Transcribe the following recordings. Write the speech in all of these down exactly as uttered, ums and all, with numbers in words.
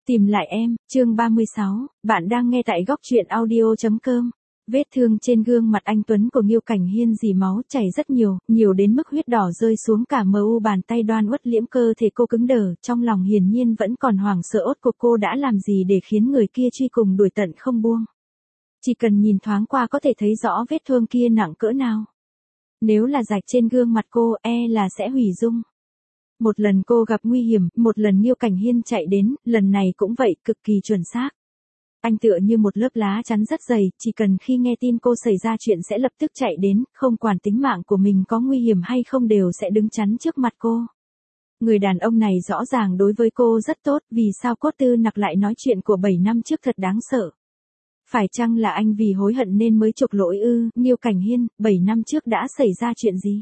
Tìm lại em, chương ba mươi sáu, bạn đang nghe tại góc truyện audio chấm com. Vết thương trên gương mặt anh Tuấn của Nghiêu Cảnh Hiên dì máu chảy rất nhiều, nhiều đến mức huyết đỏ rơi xuống cả mờ u bàn tay Đoan Uất Liễm, cơ thể cô cứng đờ, trong lòng hiển nhiên vẫn còn hoảng sợ ốt cuộc cô đã làm gì để khiến người kia truy cùng đuổi tận không buông. Chỉ cần nhìn thoáng qua có thể thấy rõ vết thương kia nặng cỡ nào. Nếu là rạch trên gương mặt cô, e là sẽ hủy dung. Một lần cô gặp nguy hiểm, một lần Nghiêu Cảnh Hiên chạy đến, lần này cũng vậy, cực kỳ chuẩn xác. Anh tựa như một lớp lá chắn rất dày, chỉ cần khi nghe tin cô xảy ra chuyện sẽ lập tức chạy đến, không quản tính mạng của mình có nguy hiểm hay không đều sẽ đứng chắn trước mặt cô. Người đàn ông này rõ ràng đối với cô rất tốt, vì sao Cốt Tư Nặc lại nói chuyện của bảy năm trước thật đáng sợ. Phải chăng là anh vì hối hận nên mới chuộc lỗi ư? Nghiêu Cảnh Hiên, bảy năm trước đã xảy ra chuyện gì?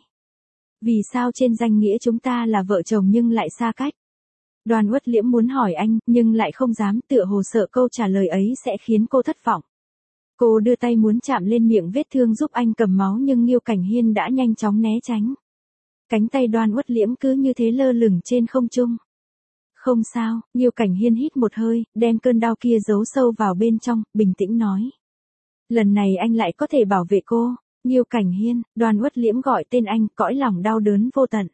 Vì sao trên danh nghĩa chúng ta là vợ chồng nhưng lại xa cách? Đoan Uất Liễm muốn hỏi anh, nhưng lại không dám, tựa hồ sợ câu trả lời ấy sẽ khiến cô thất vọng. Cô đưa tay muốn chạm lên miệng vết thương giúp anh cầm máu nhưng Nghiêu Cảnh Hiên đã nhanh chóng né tránh. Cánh tay Đoan Uất Liễm cứ như thế lơ lửng trên không trung. Không sao, Nghiêu Cảnh Hiên hít một hơi, đem cơn đau kia giấu sâu vào bên trong, bình tĩnh nói. Lần này anh lại có thể bảo vệ cô. Nghiêu Cảnh Hiên, Đoan Uất Liễm gọi tên anh, cõi lòng đau đớn vô tận.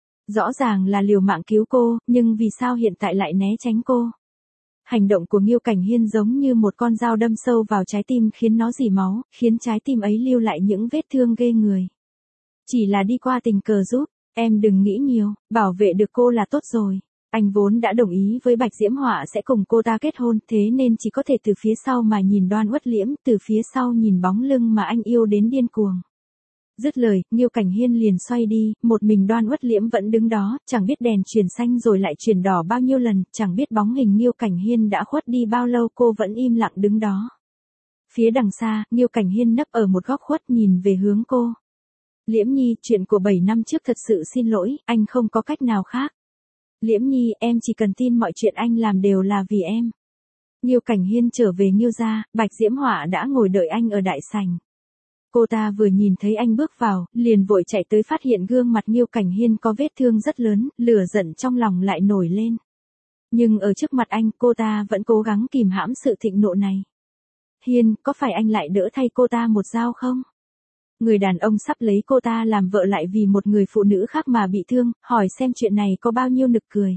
Rõ ràng là liều mạng cứu cô, nhưng vì sao hiện tại lại né tránh cô? Hành động của Nghiêu Cảnh Hiên giống như một con dao đâm sâu vào trái tim khiến nó rỉ máu, khiến trái tim ấy lưu lại những vết thương ghê người. Chỉ là đi qua tình cờ giúp, em đừng nghĩ nhiều, bảo vệ được cô là tốt rồi. Anh vốn đã đồng ý với Bạch Diễm Họa sẽ cùng cô ta kết hôn, thế nên chỉ có thể từ phía sau mà nhìn Đoan Uất Liễm, từ phía sau nhìn bóng lưng mà anh yêu đến điên cuồng. Dứt lời, Nghiêu Cảnh Hiên liền xoay đi, một mình Đoan Uất Liễm vẫn đứng đó, chẳng biết đèn chuyển xanh rồi lại chuyển đỏ bao nhiêu lần, chẳng biết bóng hình Nghiêu Cảnh Hiên đã khuất đi bao lâu, cô vẫn im lặng đứng đó. Phía đằng xa, Nghiêu Cảnh Hiên nấp ở một góc khuất nhìn về hướng cô. Liễm Nhi, chuyện của bảy năm trước thật sự xin lỗi, anh không có cách nào khác. Liễm Nhi, em chỉ cần tin mọi chuyện anh làm đều là vì em. Nghiêu Cảnh Hiên trở về Nghiêu gia, Bạch Diễm Họa đã ngồi đợi anh ở đại sảnh. Cô ta vừa nhìn thấy anh bước vào, liền vội chạy tới phát hiện gương mặt Nghiêu Cảnh Hiên có vết thương rất lớn, lửa giận trong lòng lại nổi lên. Nhưng ở trước mặt anh, cô ta vẫn cố gắng kìm hãm sự thịnh nộ này. Hiên, có phải anh lại đỡ thay cô ta một dao không? Người đàn ông sắp lấy cô ta làm vợ lại vì một người phụ nữ khác mà bị thương, hỏi xem chuyện này có bao nhiêu nực cười.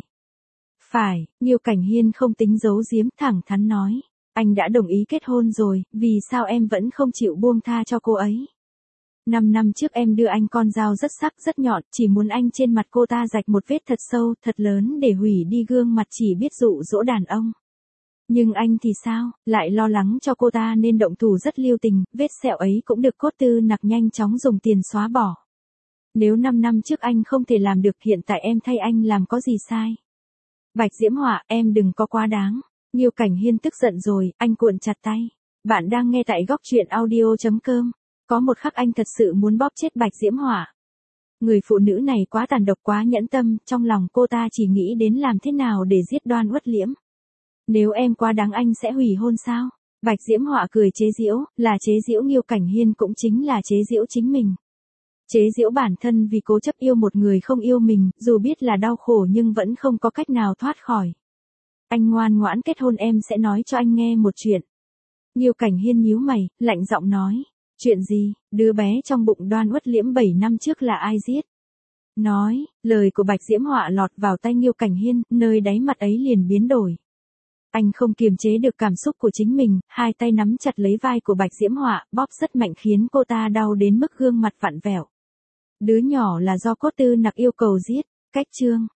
Phải, Nghiêu Cảnh Hiên không tính giấu giếm, thẳng thắn nói. Anh đã đồng ý kết hôn rồi, vì sao em vẫn không chịu buông tha cho cô ấy? Năm năm trước em đưa anh con dao rất sắc rất nhọn, chỉ muốn anh trên mặt cô ta rạch một vết thật sâu, thật lớn để hủy đi gương mặt chỉ biết dụ dỗ đàn ông. Nhưng anh thì sao, lại lo lắng cho cô ta nên động thủ rất lưu tình, vết sẹo ấy cũng được Cốt Tư Nặc nhanh chóng dùng tiền xóa bỏ. Nếu năm năm trước anh không thể làm được, hiện tại em thay anh làm có gì sai? Bạch Diễm Họa, em đừng có quá đáng. Nghiêu Cảnh Hiên tức giận rồi, anh cuộn chặt tay. Bạn đang nghe tại góc truyện audio chấm com. Có một khắc anh thật sự muốn bóp chết Bạch Diễm Họa. Người phụ nữ này quá tàn độc, quá nhẫn tâm, trong lòng cô ta chỉ nghĩ đến làm thế nào để giết Đoan Uất Liễm. Nếu em quá đáng anh sẽ hủy hôn sao? Bạch Diễm Họa cười chế giễu, là chế giễu Nghiêu Cảnh Hiên cũng chính là chế giễu chính mình. Chế giễu bản thân vì cố chấp yêu một người không yêu mình, dù biết là đau khổ nhưng vẫn không có cách nào thoát khỏi. Anh ngoan ngoãn kết hôn, em sẽ nói cho anh nghe một chuyện. Nghiêu Cảnh Hiên nhíu mày, lạnh giọng nói. Chuyện gì? Đứa bé trong bụng Đoan Uất Liễm bảy năm trước là ai giết? Nói, lời của Bạch Diễm Họa lọt vào tay Nghiêu Cảnh Hiên, nơi đáy mặt ấy liền biến đổi. Anh không kiềm chế được cảm xúc của chính mình, hai tay nắm chặt lấy vai của Bạch Diễm Họa, bóp rất mạnh khiến cô ta đau đến mức gương mặt vặn vẹo. Đứa nhỏ là do Cốt Tư Nặc yêu cầu giết. Cách chương